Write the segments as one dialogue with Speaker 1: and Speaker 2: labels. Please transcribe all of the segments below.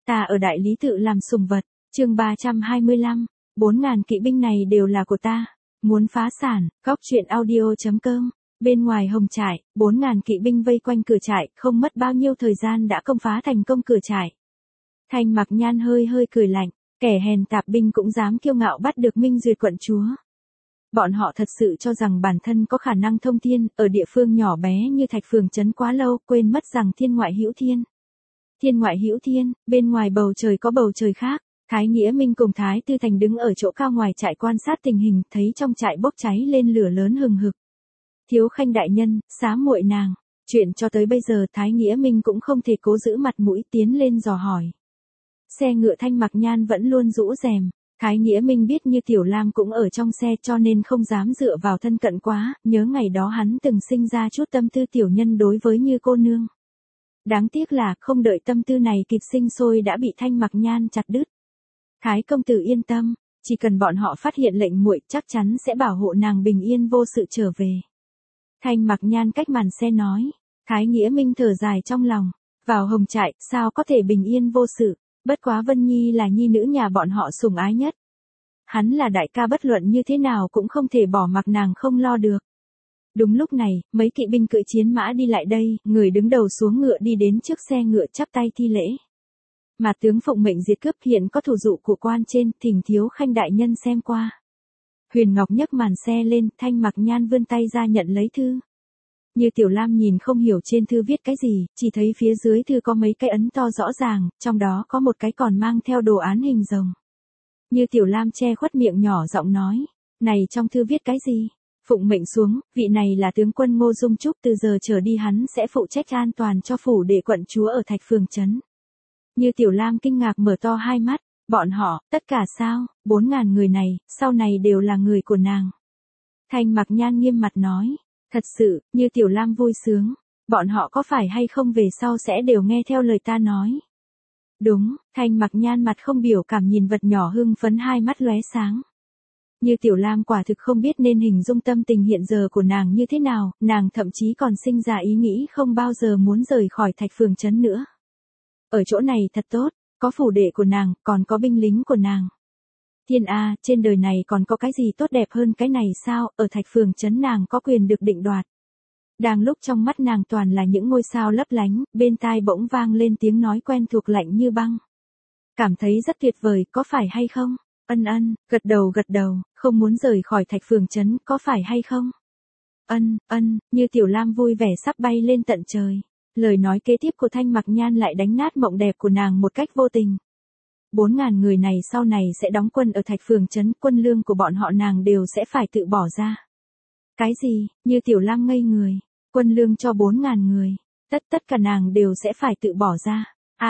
Speaker 1: Ta ở đại lý tự làm sùng vật, chương 325, 4.000 kỵ binh này đều là của ta. Muốn phá sản, góc chuyện audio.com. Bên ngoài hồng trại, 4.000 kỵ binh vây quanh cửa trại, không mất bao nhiêu thời gian đã công phá thành công cửa trại. Thanh Mặc Nhan hơi hơi cười lạnh, kẻ hèn tạp binh cũng dám kiêu ngạo bắt được Minh Duyệt quận chúa. Bọn họ thật sự cho rằng bản thân có khả năng thông thiên, ở địa phương nhỏ bé như Thạch Phường trấn quá lâu, quên mất rằng thiên ngoại hữu thiên. Thiên ngoại hữu thiên, bên ngoài bầu trời có bầu trời khác. Thái Nghĩa Minh cùng Thái Tư Thành đứng ở chỗ cao ngoài trại quan sát tình hình, thấy trong trại bốc cháy lên lửa lớn hừng hực. Thiếu Khanh đại nhân, xá muội nàng. Chuyện cho tới bây giờ Thái Nghĩa Minh cũng không thể cố giữ mặt mũi tiến lên dò hỏi. Xe ngựa Thanh Mặc Nhan vẫn luôn rũ rèm. Thái Nghĩa Minh biết như Tiểu Lam cũng ở trong xe cho nên không dám dựa vào thân cận quá, nhớ ngày đó hắn từng sinh ra chút tâm tư tiểu nhân đối với Như cô nương. Đáng tiếc là không đợi tâm tư này kịp sinh sôi đã bị Thanh Mặc Nhan chặt đứt. Thái công tử yên tâm, chỉ cần bọn họ phát hiện lệnh muội chắc chắn sẽ bảo hộ nàng bình yên vô sự trở về. Thanh Mặc Nhan cách màn xe nói. Thái Nghĩa Minh thở dài trong lòng, vào hồng trại sao có thể bình yên vô sự, bất quá Vân Nhi là nhi nữ nhà bọn họ sủng ái nhất. Hắn là đại ca bất luận như thế nào cũng không thể bỏ mặc nàng không lo được. Đúng lúc này, mấy kỵ binh cưỡi chiến mã đi lại đây, người đứng đầu xuống ngựa đi đến trước xe ngựa chắp tay thi lễ. Mà tướng phụng mệnh diệt cướp hiện có thủ dụ của quan trên, thỉnh Thiếu Khanh đại nhân xem qua. Huyền Ngọc nhấc màn xe lên, Thanh Mặc Nhan vươn tay ra nhận lấy thư. Như Tiểu Lam nhìn không hiểu trên thư viết cái gì, chỉ thấy phía dưới thư có mấy cái ấn to rõ ràng, trong đó có một cái còn mang theo đồ án hình rồng. Như Tiểu Lam che khuất miệng nhỏ giọng nói, này trong thư viết cái gì? Phụng mệnh xuống, vị này là tướng quân Ngô Dung Trúc, từ giờ trở đi hắn sẽ phụ trách an toàn cho phủ đệ quận chúa ở Thạch Phường trấn. Như Tiểu Lam kinh ngạc mở to hai mắt, bọn họ, tất cả sao, 4.000 người này, sau này đều là người của nàng. Thanh Mặc Nhan nghiêm mặt nói, thật sự, Như Tiểu Lam vui sướng, bọn họ có phải hay không về sau sẽ đều nghe theo lời ta nói. Đúng, Thanh Mặc Nhan mặt không biểu cảm nhìn vật nhỏ hưng phấn hai mắt lóe sáng. Như Tiểu Lam quả thực không biết nên hình dung tâm tình hiện giờ của nàng như thế nào, nàng thậm chí còn sinh ra ý nghĩ không bao giờ muốn rời khỏi Thạch Phường trấn nữa. Ở chỗ này thật tốt, có phủ đệ của nàng, còn có binh lính của nàng. Thiên A, trên đời này còn có cái gì tốt đẹp hơn cái này sao, ở Thạch Phường trấn nàng có quyền được định đoạt. Đang lúc trong mắt nàng toàn là những ngôi sao lấp lánh, bên tai bỗng vang lên tiếng nói quen thuộc lạnh như băng. Cảm thấy rất tuyệt vời, có phải hay không? Ân ân, gật đầu, không muốn rời khỏi Thạch Phường trấn, có phải hay không? Ân, Như Tiểu Lam vui vẻ sắp bay lên tận trời. Lời nói kế tiếp của Thanh Mặc Nhan lại đánh nát mộng đẹp của nàng một cách vô tình. 4.000 người này sau này sẽ đóng quân ở Thạch Phường trấn, quân lương của bọn họ nàng đều sẽ phải tự bỏ ra. Cái gì? Như Tiểu Lam ngây người. Quân lương cho 4.000 người. Tất cả nàng đều sẽ phải tự bỏ ra.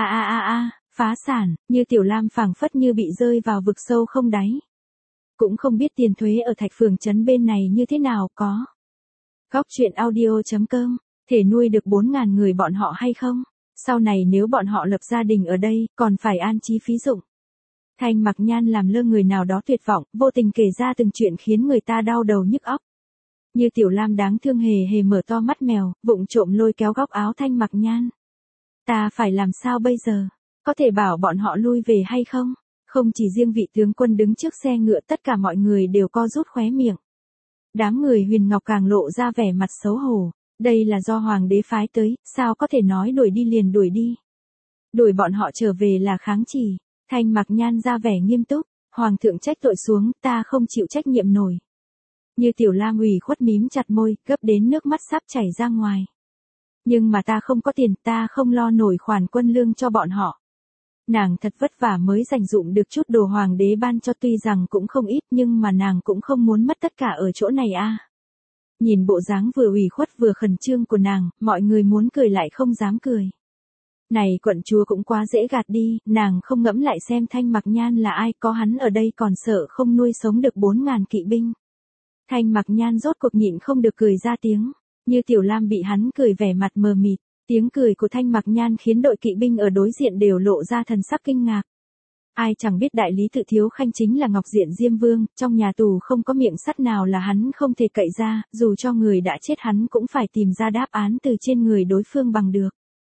Speaker 1: Phá sản, Như Tiểu Lam phảng phất như bị rơi vào vực sâu không đáy. Cũng không biết tiền thuế ở Thạch Phường trấn bên này như thế nào có. Góc chuyện audio.com, thể nuôi được 4.000 người bọn họ hay không? Sau này nếu bọn họ lập gia đình ở đây, còn phải an trí phí dụng. Thanh Mặc Nhan làm lơ người nào đó tuyệt vọng, vô tình kể ra từng chuyện khiến người ta đau đầu nhức óc. Như Tiểu Lam đáng thương hề mở to mắt mèo, vụng trộm lôi kéo góc áo Thanh Mặc Nhan. Ta phải làm sao bây giờ? Có thể bảo bọn họ lui về hay không? Không chỉ riêng vị tướng quân đứng trước xe ngựa, tất cả mọi người đều co rút khóe miệng. Đám người Huyền Ngọc càng lộ ra vẻ mặt xấu hổ. Đây là do hoàng đế phái tới, sao có thể nói đuổi đi liền đuổi đi. Đuổi bọn họ trở về là kháng chỉ. Thanh Mặc Nhan ra vẻ nghiêm túc, hoàng thượng trách tội xuống, ta không chịu trách nhiệm nổi. Như Tiểu Lam ủy khuất mím chặt môi, gấp đến nước mắt sắp chảy ra ngoài. Nhưng mà ta không có tiền, ta không lo nổi khoản quân lương cho bọn họ. Nàng thật vất vả mới dành dụm được chút đồ hoàng đế ban cho, tuy rằng cũng không ít nhưng mà nàng cũng không muốn mất tất cả ở chỗ này a. Nhìn bộ dáng vừa ủy khuất vừa khẩn trương của nàng, mọi người muốn cười lại không dám cười. Này quận chúa cũng quá dễ gạt đi, nàng không ngẫm lại xem Thanh Mặc Nhan là ai, có hắn ở đây còn sợ không nuôi sống được 4.000 kỵ binh. Thanh Mặc Nhan rốt cuộc nhịn không được cười ra tiếng, Như Tiểu Lam bị hắn cười vẻ mặt mờ mịt, tiếng cười của Thanh Mặc Nhan khiến đội kỵ binh ở đối diện đều lộ ra thần sắc kinh ngạc. Ai chẳng biết đại lý tự Thiếu Khanh chính là Ngọc Diện Diêm Vương, trong nhà tù không có miệng sắt nào là hắn không thể cậy ra, dù cho người đã chết hắn cũng phải tìm ra đáp án từ trên người đối phương bằng được.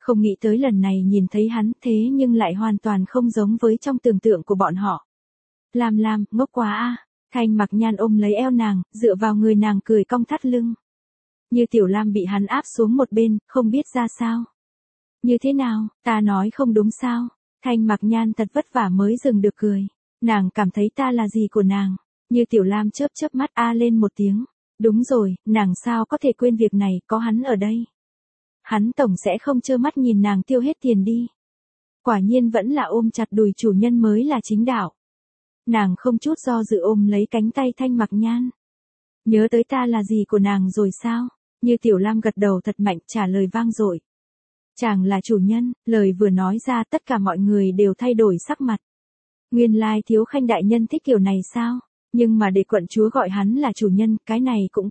Speaker 1: Không nghĩ tới lần này nhìn thấy hắn thế nhưng lại hoàn toàn không giống với trong tưởng tượng của bọn họ. Lam, ngốc quá a. Thanh Mặc Nhan ôm lấy eo nàng, dựa vào người nàng cười cong thắt lưng. Như Tiểu Lam bị hắn áp xuống một bên, không biết ra sao. Như thế nào, ta nói không đúng sao? Thanh Mặc Nhan thật vất vả mới dừng được cười. Nàng cảm thấy ta là gì của nàng? Như Tiểu Lam chớp chớp mắt a lên một tiếng. Đúng rồi, nàng sao có thể quên việc này, có hắn ở đây. Hắn tổng sẽ không trơ mắt nhìn nàng tiêu hết tiền đi. Quả nhiên vẫn là ôm chặt đùi chủ nhân mới là chính đạo. Nàng không chút do dự ôm lấy cánh tay Thanh Mặc Nhan. Nhớ tới ta là gì của nàng rồi sao? Như Tiểu Lam gật đầu thật mạnh trả lời vang dội. Chàng là chủ nhân, lời vừa nói ra tất cả mọi người đều thay đổi sắc mặt. Nguyên lai Thiếu Khanh đại nhân thích kiểu này sao? Nhưng mà để quận chúa gọi hắn là chủ nhân, cái này cũng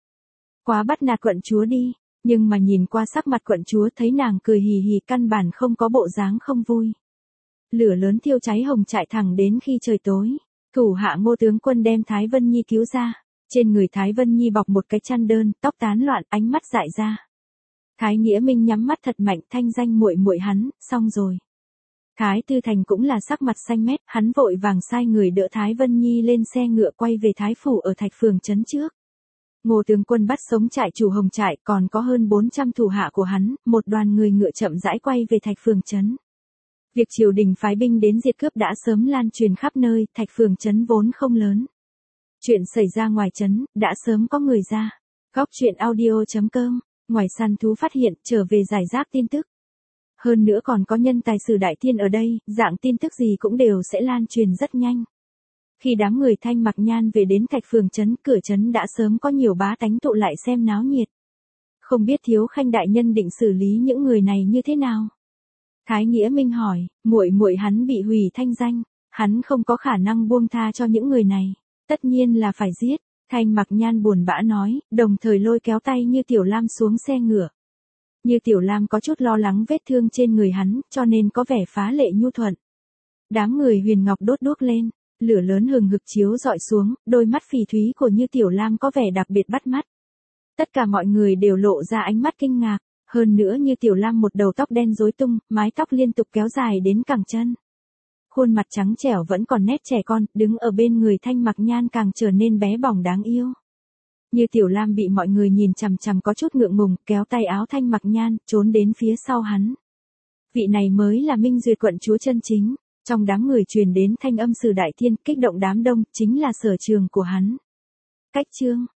Speaker 1: quá bắt nạt quận chúa đi. Nhưng mà nhìn qua sắc mặt quận chúa thấy nàng cười hì hì căn bản không có bộ dáng không vui. Lửa lớn thiêu cháy hồng trại thẳng đến khi trời tối. Thủ hạ Ngô tướng quân đem Thái Vân Nhi cứu ra. Trên người Thái Vân Nhi bọc một cái chăn đơn, tóc tán loạn, ánh mắt dại ra. Thái Nghĩa Minh nhắm mắt thật mạnh, thanh danh muội muội hắn, xong rồi. Thái Tư Thành cũng là sắc mặt xanh mét, hắn vội vàng sai người đỡ Thái Vân Nhi lên xe ngựa quay về Thái phủ ở Thạch Phường trấn trước. Ngô tướng quân bắt sống trại chủ Hồng trại, còn có hơn 400 thủ hạ của hắn, một đoàn người ngựa chậm rãi quay về Thạch Phường trấn. Việc triều đình phái binh đến diệt cướp đã sớm lan truyền khắp nơi, Thạch Phường trấn vốn không lớn. Chuyện xảy ra ngoài trấn, đã sớm có người ra. Góc truyện audio.com, ngoài săn thú phát hiện, trở về giải rác tin tức. Hơn nữa còn có nhân tài sử đại tiên ở đây, dạng tin tức gì cũng đều sẽ lan truyền rất nhanh. Khi đám người Thanh Mặc Nhan về đến Thạch Phường trấn, cửa trấn đã sớm có nhiều bá tánh tụ lại xem náo nhiệt. Không biết Thiếu Khanh đại nhân định xử lý những người này như thế nào? Thái Nghĩa Minh hỏi, muội muội hắn bị hủy thanh danh, hắn không có khả năng buông tha cho những người này, tất nhiên là phải giết. Thanh Mặc Nhan buồn bã nói, đồng thời lôi kéo tay Như Tiểu Lam xuống xe ngựa. Như Tiểu Lam có chút lo lắng vết thương trên người hắn, cho nên có vẻ phá lệ nhu thuận. Đám người Huyền Ngọc đốt đuốc lên, lửa lớn hừng hực chiếu dọi xuống, đôi mắt phỉ thúy của Như Tiểu Lam có vẻ đặc biệt bắt mắt. Tất cả mọi người đều lộ ra ánh mắt kinh ngạc, hơn nữa Như Tiểu Lam một đầu tóc đen rối tung, mái tóc liên tục kéo dài đến cẳng chân. Khuôn mặt trắng trẻo vẫn còn nét trẻ con, đứng ở bên người Thanh Mặc Nhan càng trở nên bé bỏng đáng yêu. Như Tiểu Lam bị mọi người nhìn chằm chằm có chút ngượng ngùng, kéo tay áo Thanh Mặc Nhan, trốn đến phía sau hắn. Vị này mới là Minh Duyệt quận chúa chân chính. Trong đám người truyền đến thanh âm Sử đại tiên, kích động đám đông, chính là sở trường của hắn. Cách chương